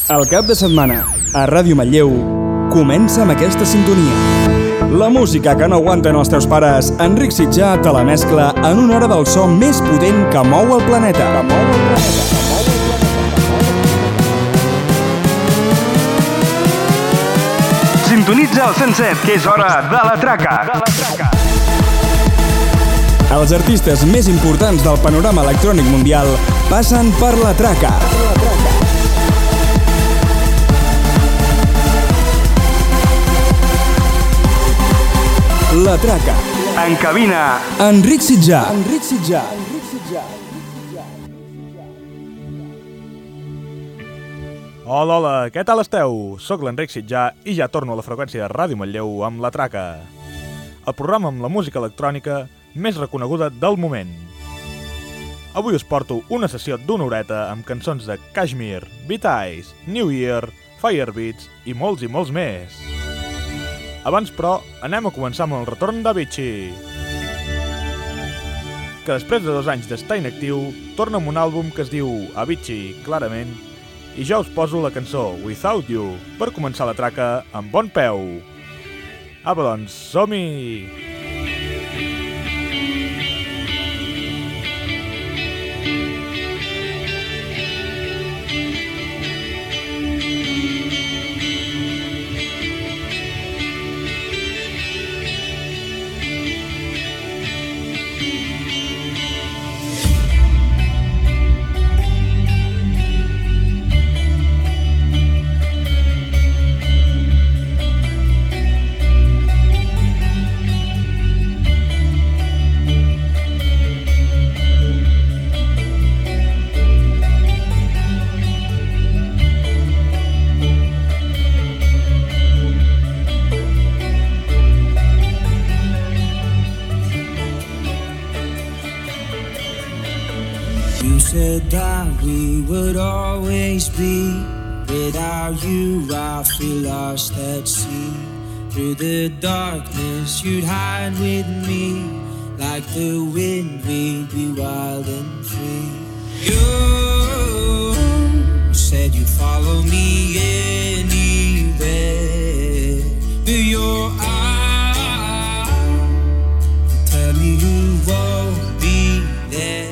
El cap de setmana, a Ràdio Manlleu, comença amb aquesta sintonia. La música que no aguanten els teus pares, Enric Sitjà te la mescla en una hora del so més potent que mou el planeta. Sintonitza el 107, que és hora de la traca. Els artistes més importants del panorama electrònic mundial passen per la traca. La traca. En cabina, Enric Sitjà. Hola, què tal esteu? Soc l'Enric Sitjà i ja torno a la freqüència de Ràdio Manlleu amb La Traca, el programa amb la música electrònica més reconeguda del moment. Avui us porto una sessió d'una horeta amb cançons de Kashmir, Beat Eyes, New Year, Firebeats i molts més. Abans, però, anem a començar amb el retorn d'Avicii, que després de 2 anys d'estar inactiu, torna amb un àlbum que es diu Avicii, clarament, i ja us poso la cançó Without You per començar la traca amb bon peu. Apa, doncs, som-hi! That we would always be. Without you I feel lost at sea. Through the darkness you'd hide with me. Like the wind we'd be wild and free. You said you'd follow me anywhere. Through your eyes tell me you won't be there.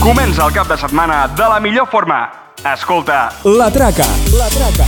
Comença el cap de setmana de la millor forma. Escolta, La Traca. La Traca.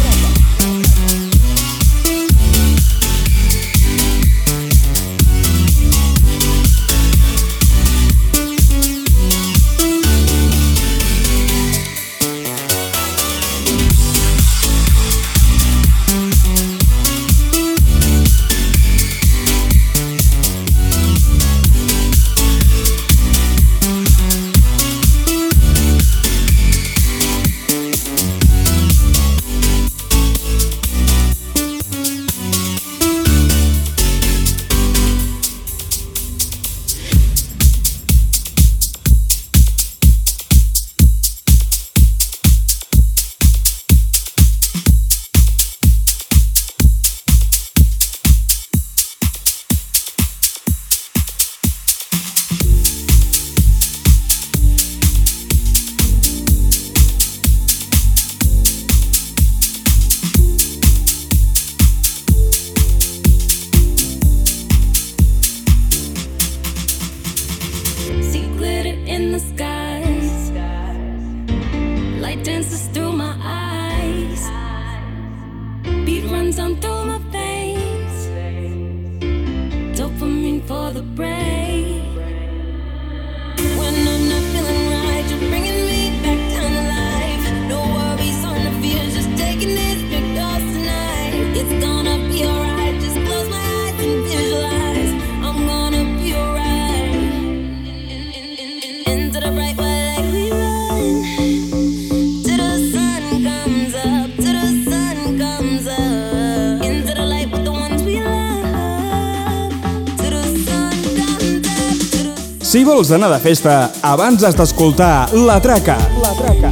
Si vols anar de festa, abans has d'escoltar La Traca. La Traca.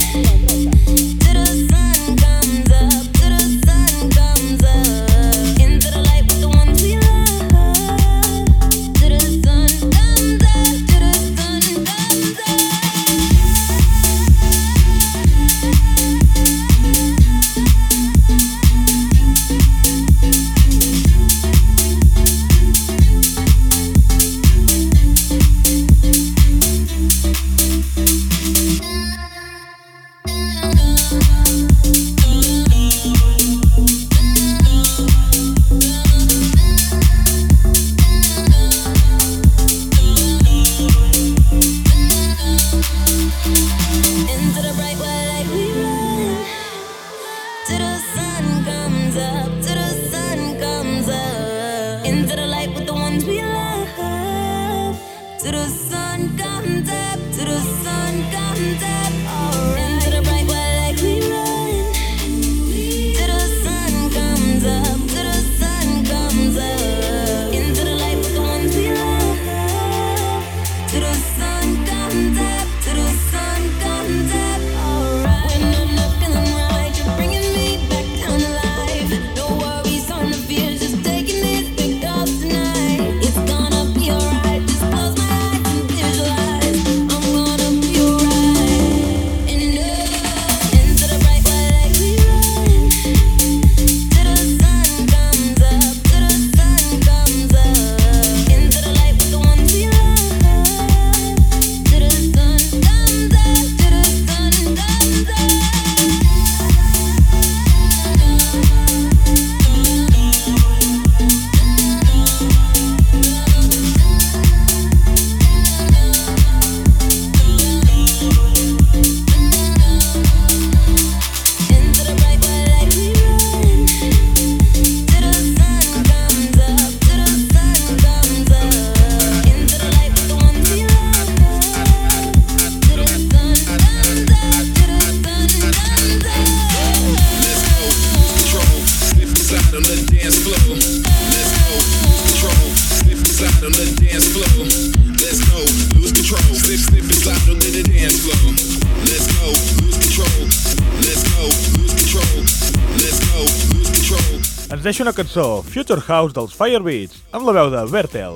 Ens deixa una cançó, Future House dels Firebeats, amb la veu de Bertel.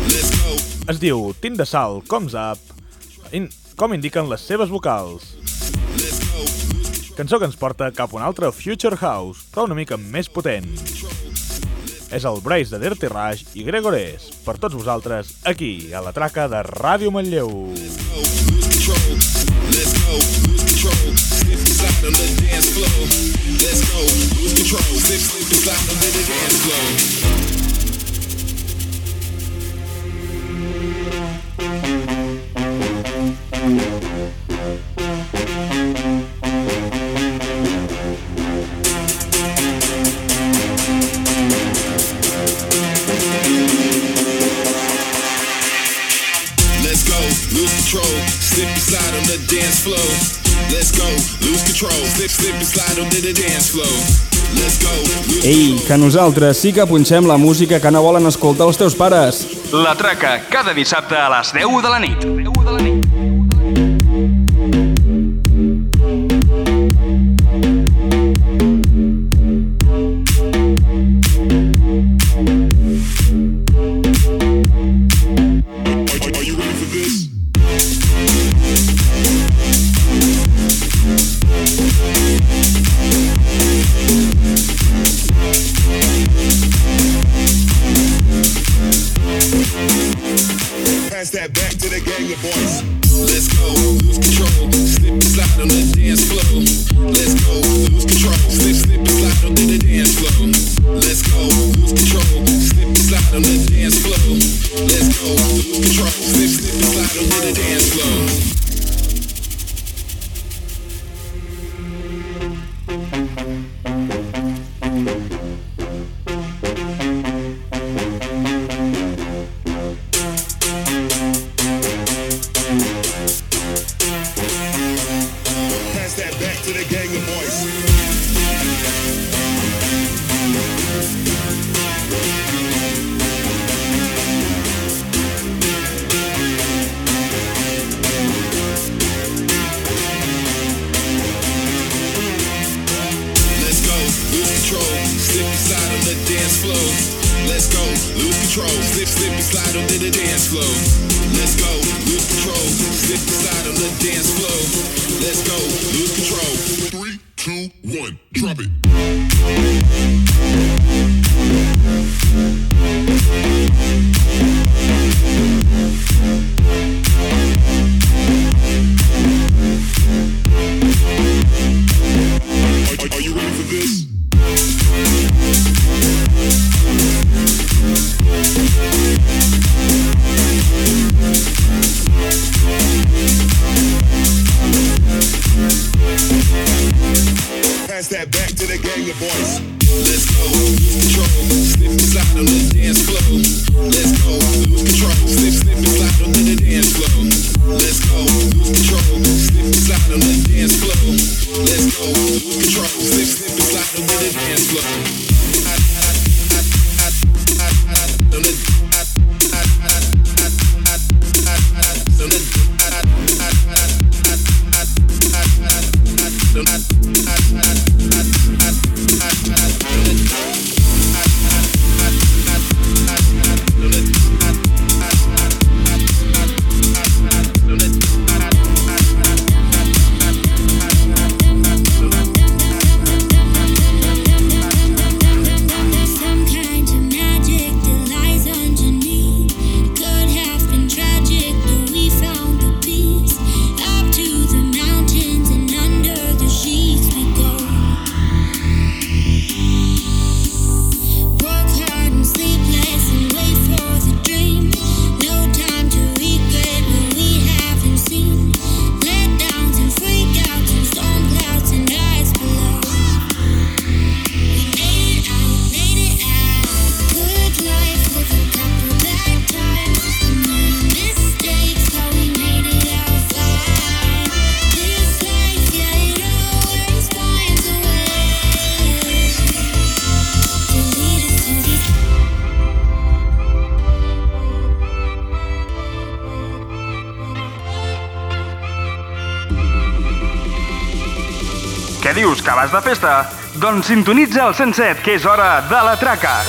Es diu Tint de Sal Comes Up, com indiquen les seves vocals. Cançó que ens porta cap a un altre Future House, però una mica més potent. És el Brace de Dirty Rush i Gregores, per tots vosaltres, aquí, a la traca de Ràdio Manlleu. control. Let's go, lose control. Slip and slide on the dance floor. Let's go, lose control. Slip and slide on the dance floor. Slip and slide on the dance floor. Let's go, lose control. Slip and slide on the dance floor. Let's go, lose control. Ei, que nosaltres sí que punxem la música que no volen escoltar els teus pares. La Traca, cada dissabte a les 10 de la nit. Què dius, que vas de festa? Doncs sintonitza el 107, que és hora de la Traca.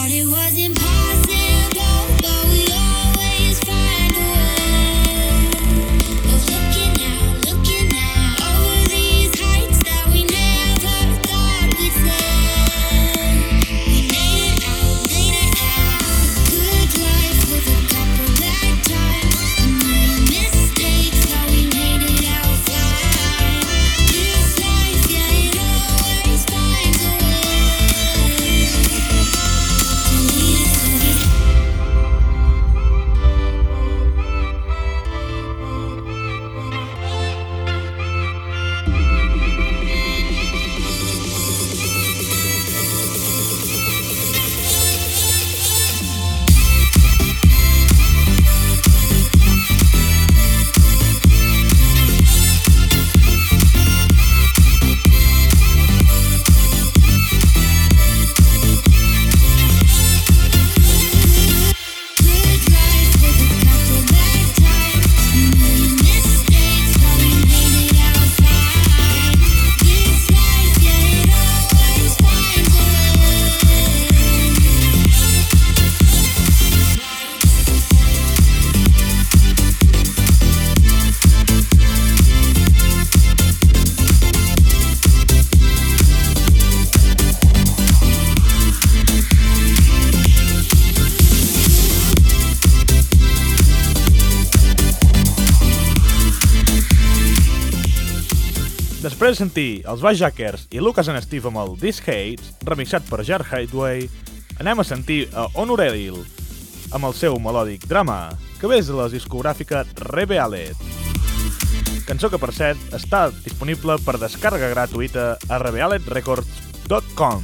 Després de sentir els Bass Jackers i Lucas and Steve amb el This Hates, remixat per Jar Highway, anem a sentir a Honoredil amb el seu melòdic Drama, que ve de la discogràfica Revealed. Cançó que, per cert, està disponible per descàrrega gratuïta a revealedrecords.com.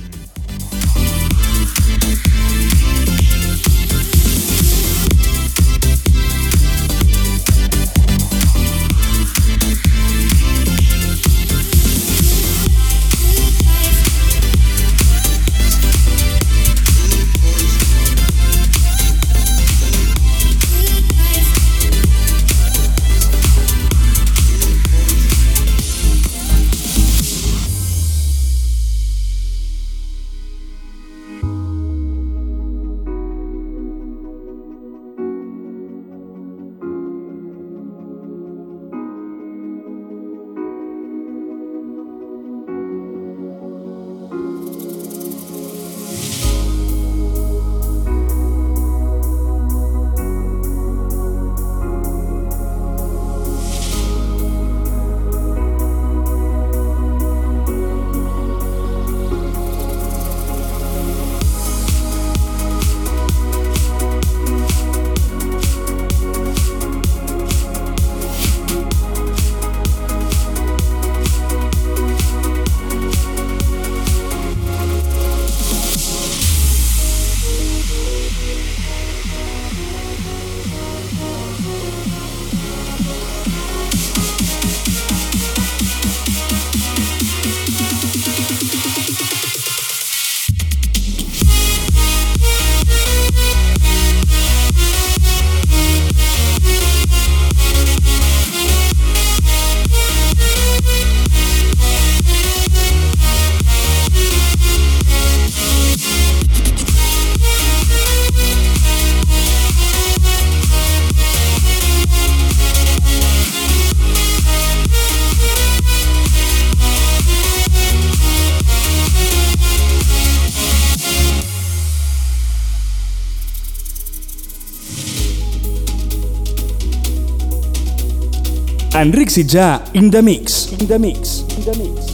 Enric Sitjà, in the mix. In the mix. In the mix.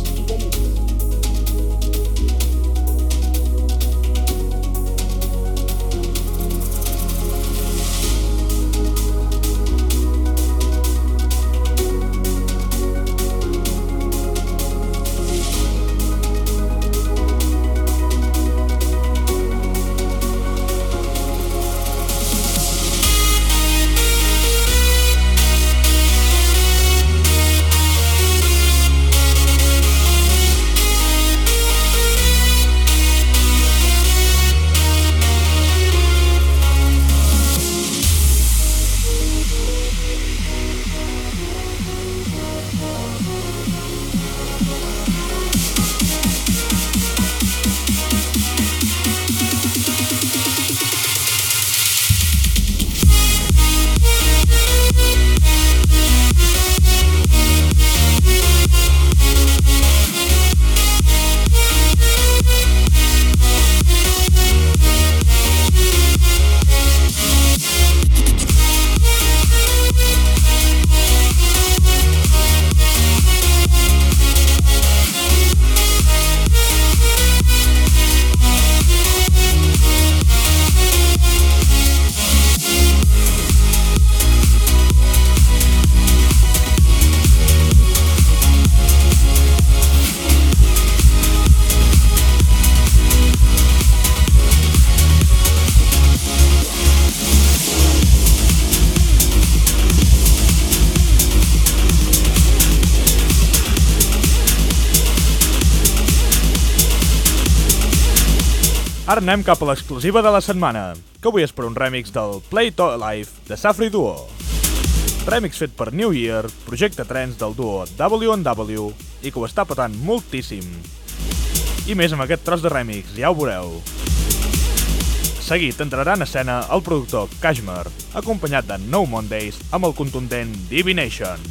Ara anem cap a l'exclusiva de la setmana, que avui és per un remix del Play It Live de Safri Duo. Remix fet per New Year, projecte trance del duo W&W i que ho està patant moltíssim. I més amb aquest tros de remix, ja ho veureu. Seguit entrarà en escena el productor Kashmir, acompanyat de No Mondays amb el contundent Divination.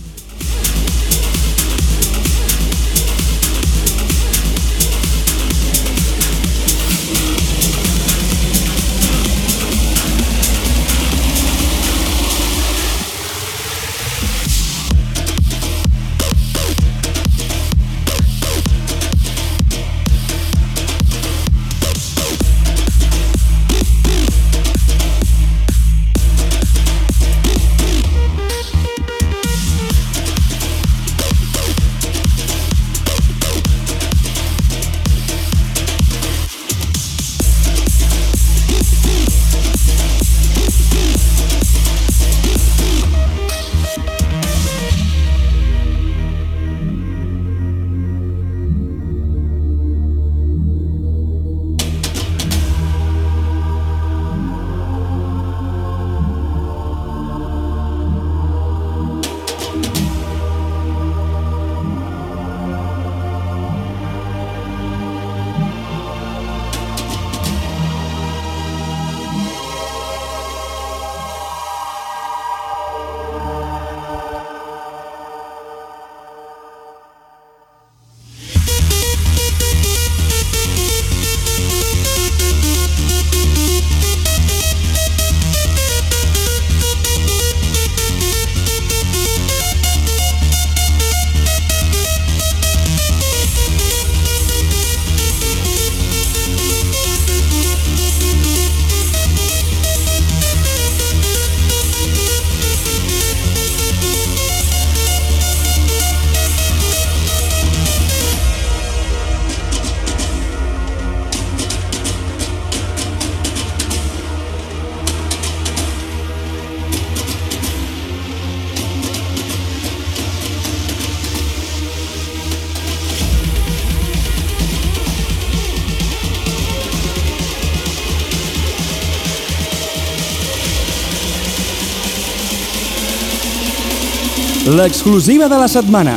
L'exclusiva de la setmana.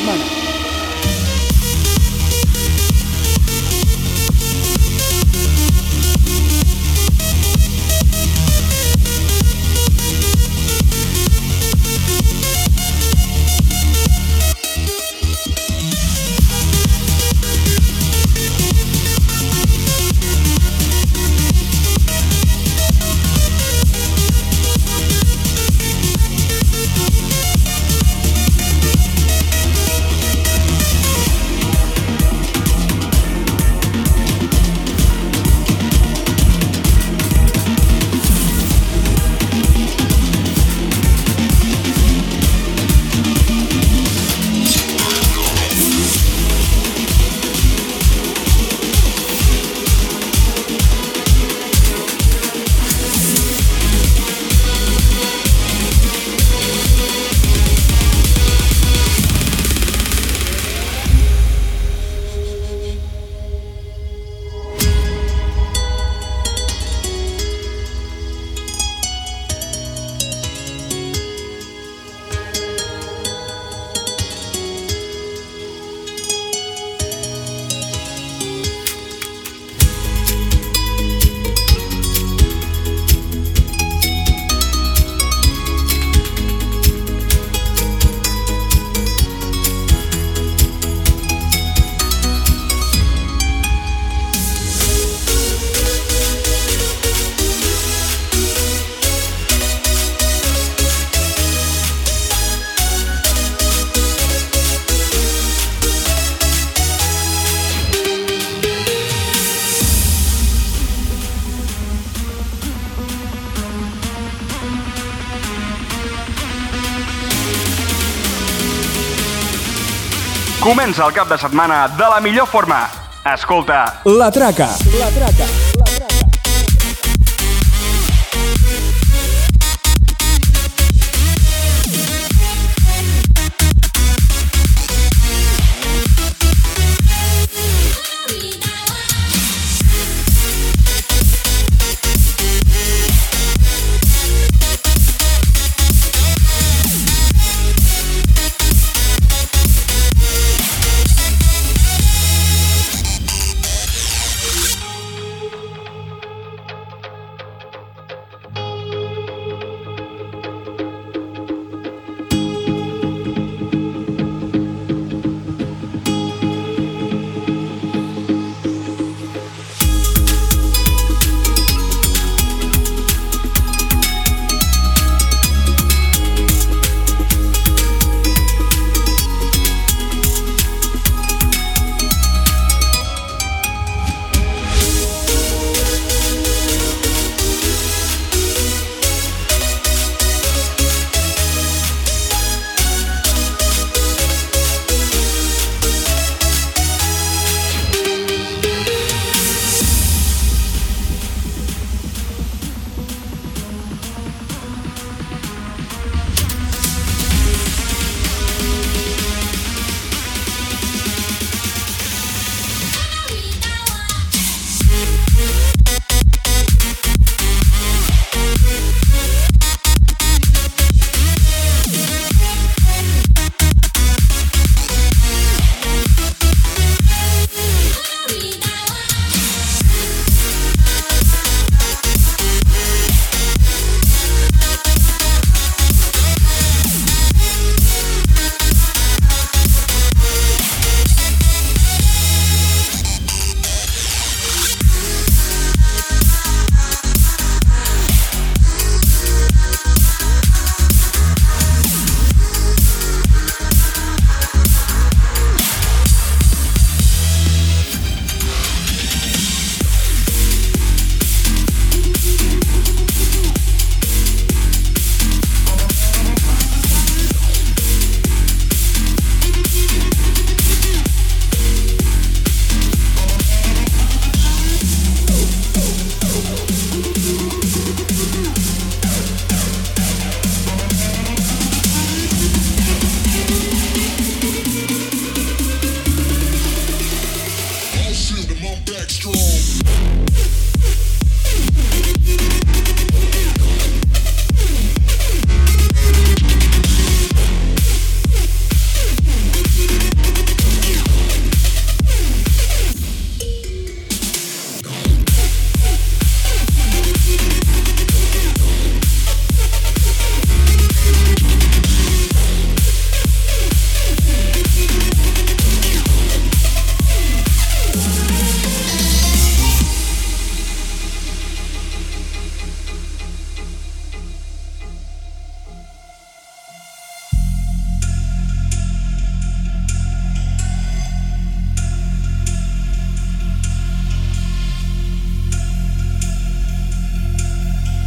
Comença el cap de setmana de la millor forma. Escolta La Traca. La Traca.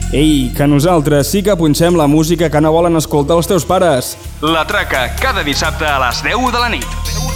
Ei, que nosaltres sí que punxem la música que no volen escoltar els teus pares. La Traca, cada dissabte a les 10 de la nit.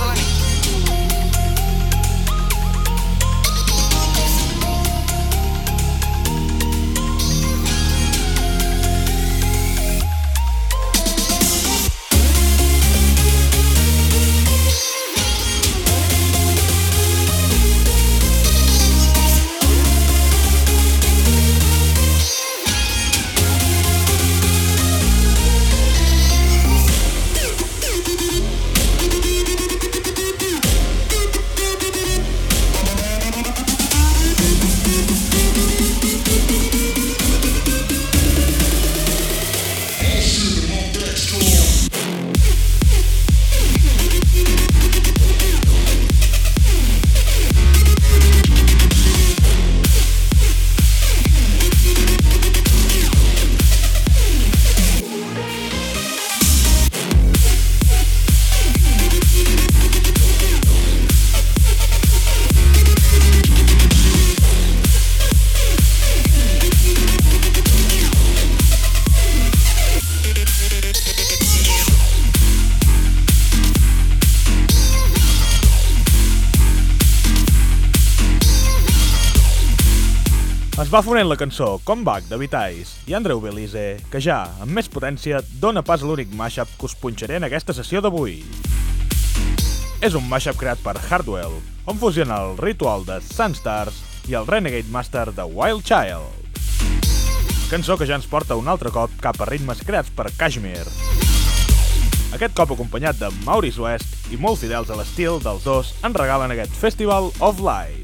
Es va fonent la cançó Come Back de Vitais i Andreu Belize, que ja, amb més potència, dona pas a l'únic mashup que us punxaré en aquesta sessió d'avui. És un mashup creat per Hardwell, on fusiona el ritual de Sunstars i el Renegade Master de Wild Child. Cançó que ja ens porta un altre cop cap a ritmes creats per Kashmir. Aquest cop acompanyat de Maurice West i molt fidels a l'estil dels dos ens regalen aquest Festival of Lights.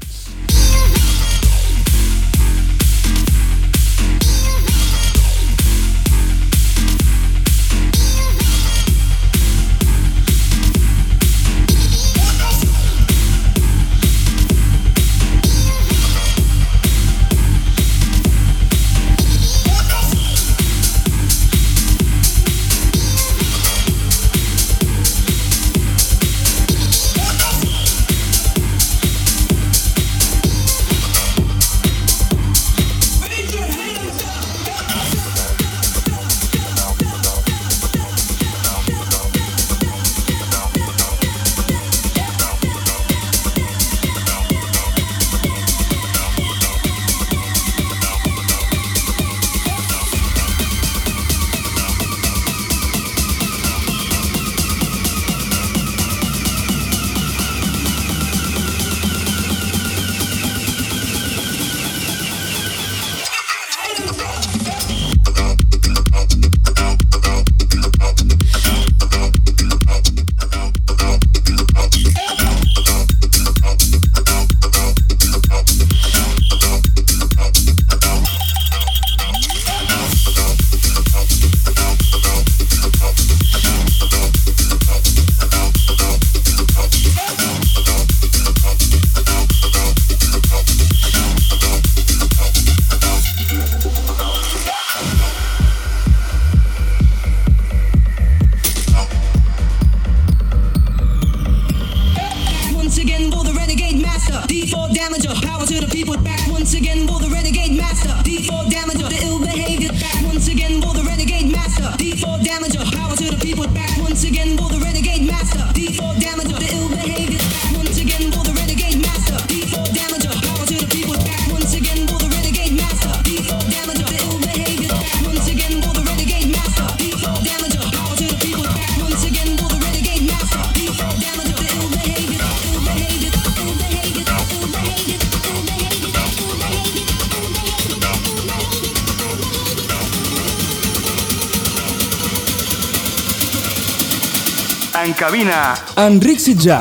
En cabina, Enric Sitjà.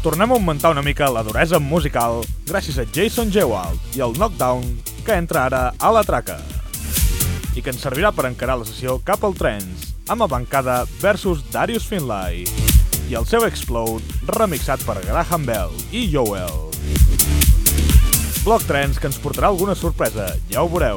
Tornem a augmentar una mica la duresa musical gràcies a Jason Gewalt i el Knockdown, que entra ara a la traca i que ens servirà per encarar la sessió cap al trance amb Avancada versus Darius Finlay i el seu Explode remixat per Graham Bell i Yoel. Bloc trance que ens portarà alguna sorpresa, ja ho veureu.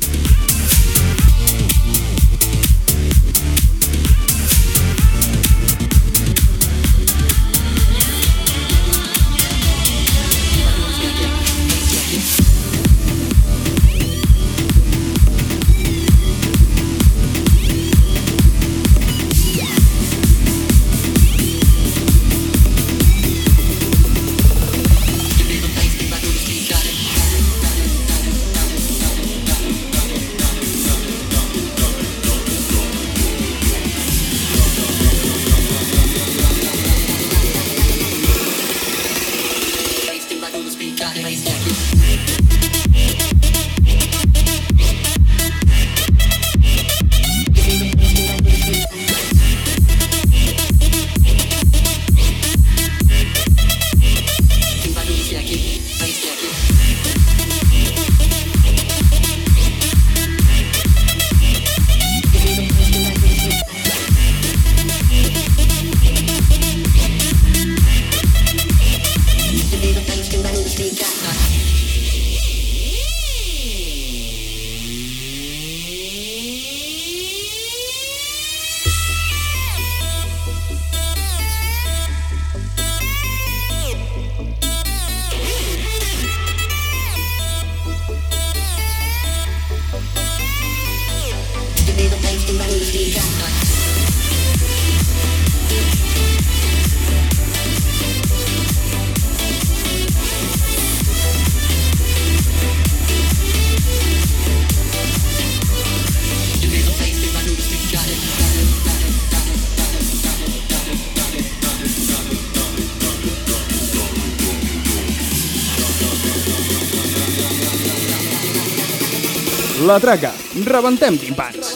La traca, rebentem timpans.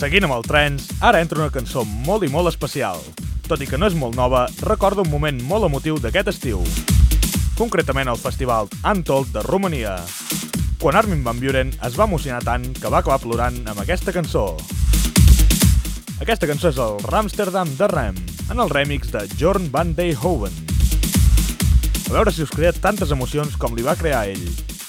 Seguint amb el trens, ara entra una cançó molt i molt especial. Tot i que no és molt nova, recorda un moment molt emotiu d'aquest estiu. Concretament al festival Untold de Romania, quan Armin van Buuren es va emocionar tant que va acabar plorant amb aquesta cançó. Aquesta cançó és el Ramsterdam de Rem, en el remix de Jorn van Deyhoven. A veure si us crea tantes emocions com li va crear ell.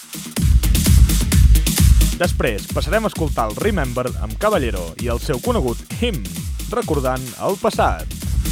Després passarem a escoltar el Remember amb Caballero i el seu conegut Him, recordant el passat.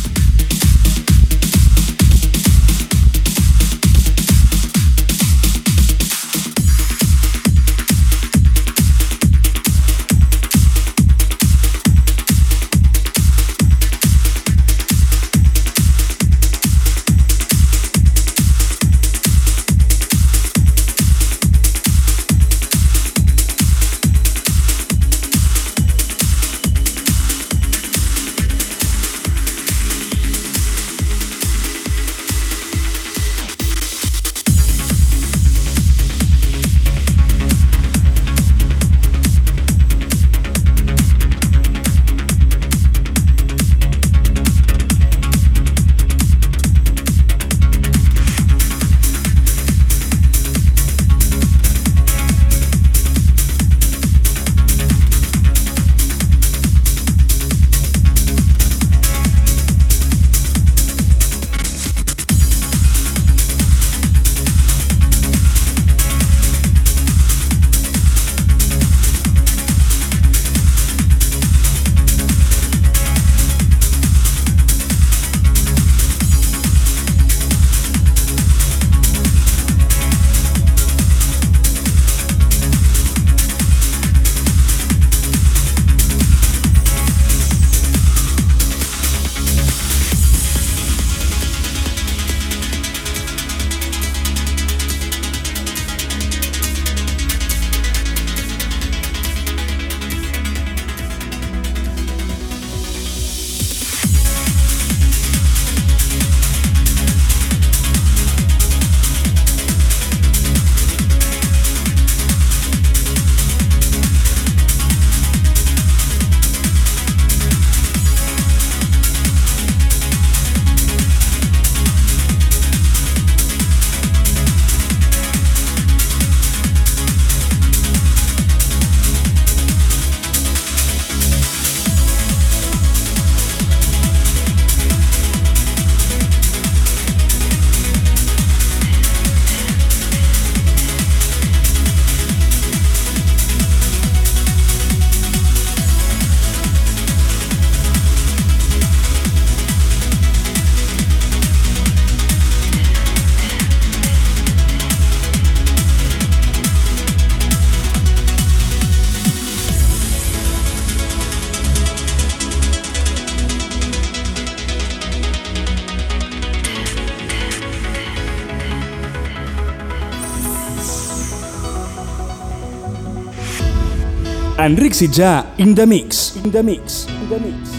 Enric Sitjà, in the mix. In the mix. In the mix.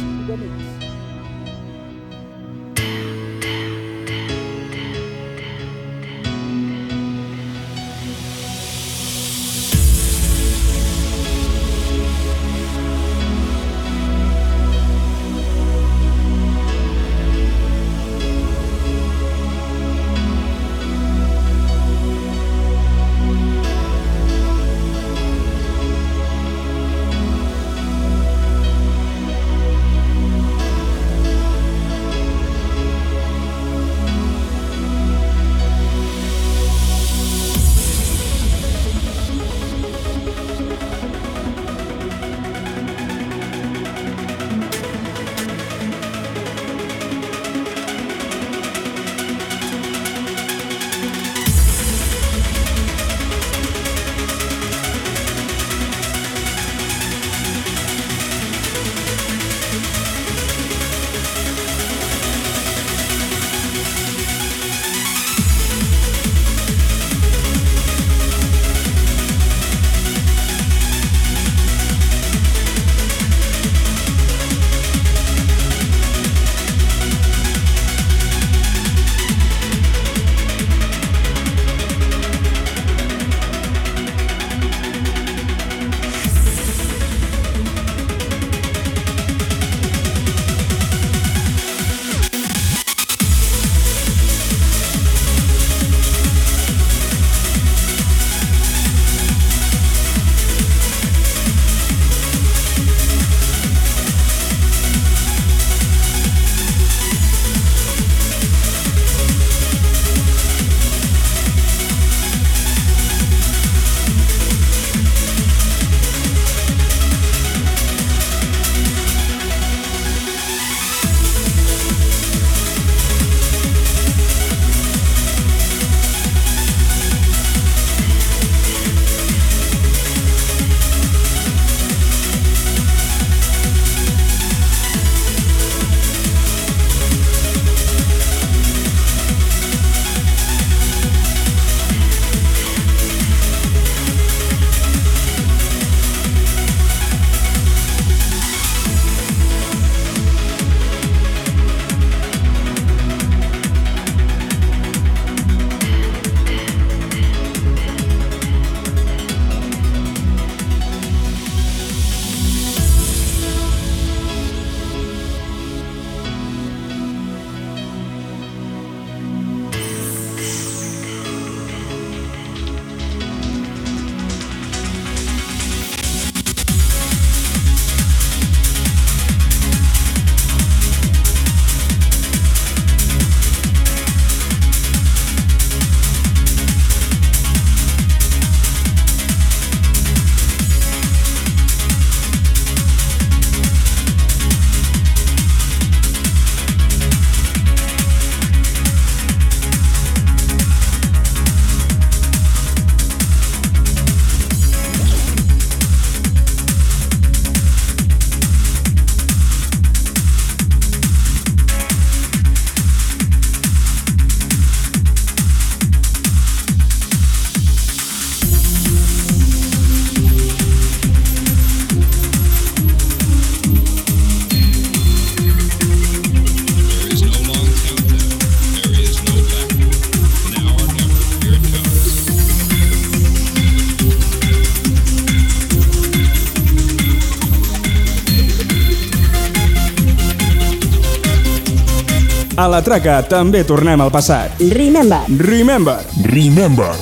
A la traca també tornem al passat. Remember. Remember. Remember.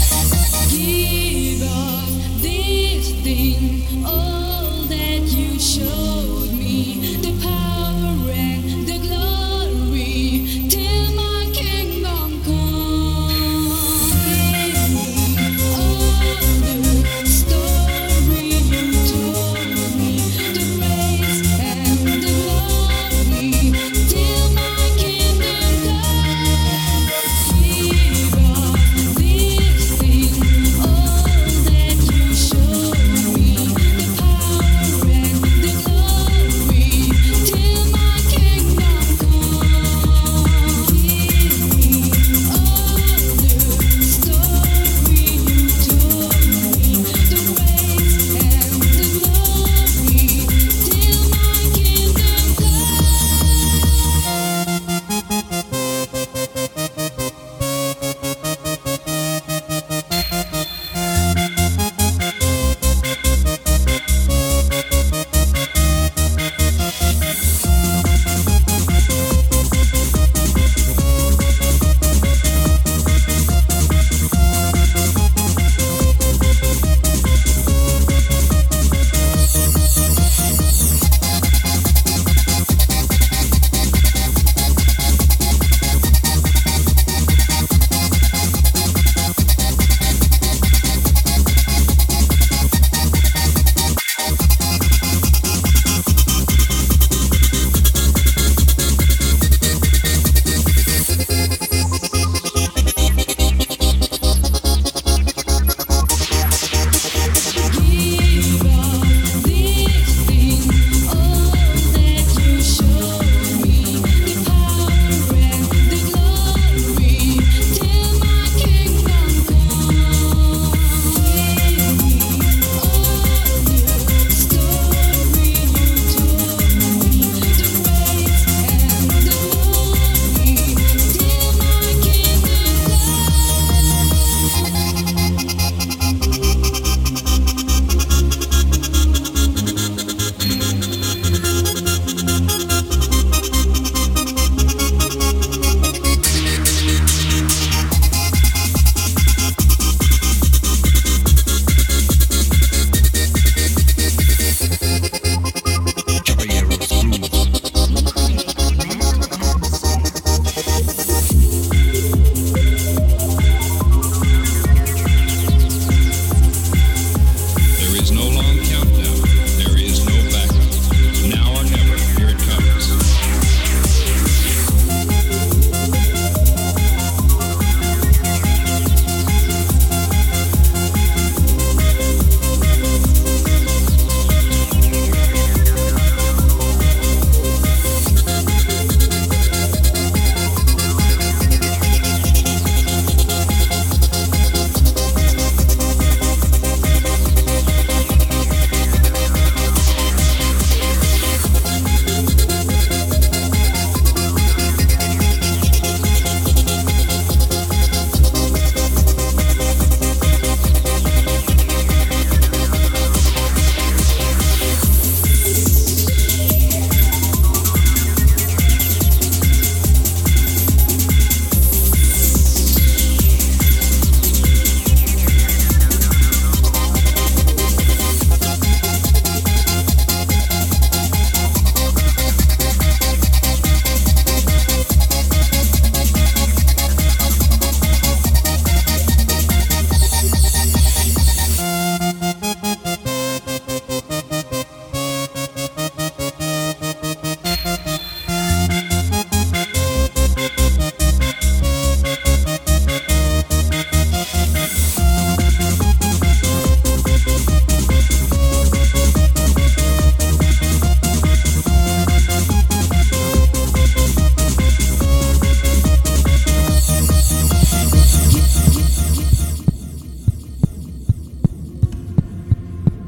Give up this thing, all that you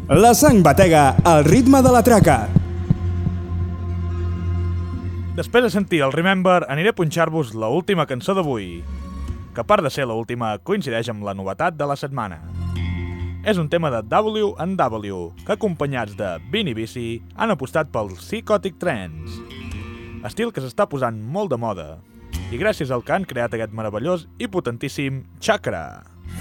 La sang batega al ritme de la traca. Després de sentir el Remember, aniré a punxar-vos l'última cançó d'avui, que a part de ser l'última, coincideix amb la novetat de la setmana. És un tema de W&W, que acompanyats de Vinny Vici han apostat pel Psychotic Trance, estil que s'està posant molt de moda, i gràcies al que han creat aquest meravellós i potentíssim Chakra.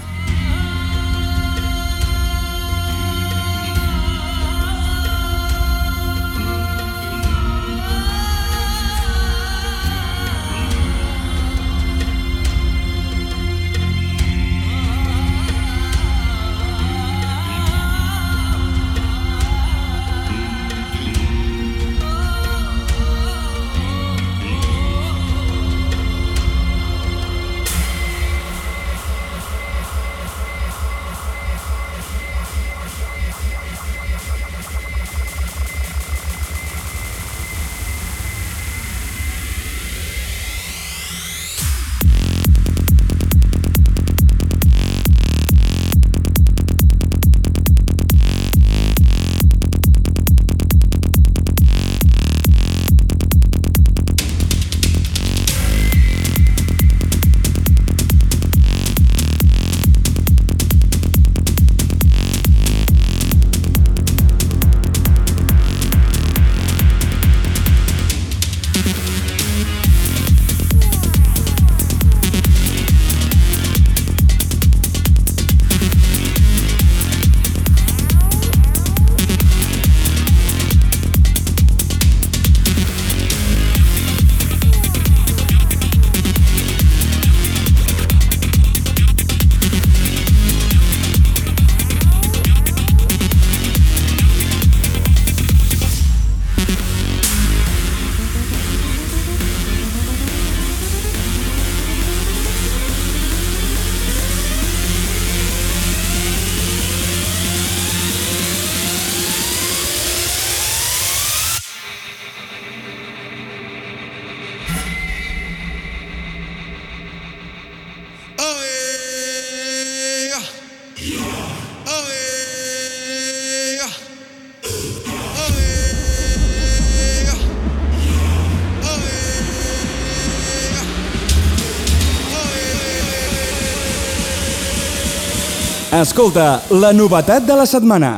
Escolta, la novetat de la setmana.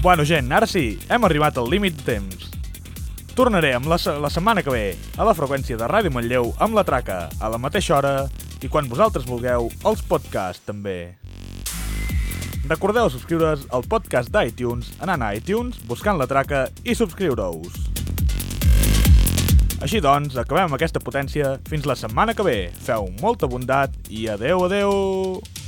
Bueno, gent, ara sí, hem arribat al límit de temps. Tornaré la setmana que ve a la freqüència de Ràdio Manlleu amb La Traca, a la mateixa hora i quan vosaltres vulgueu, els podcasts també. Recordeu subscriure's al podcast d'iTunes anant a iTunes, buscant La Traca i subscriure-us. Així doncs, acabem aquesta potència fins la setmana que ve. Feu molta bondat i adeu, adeu!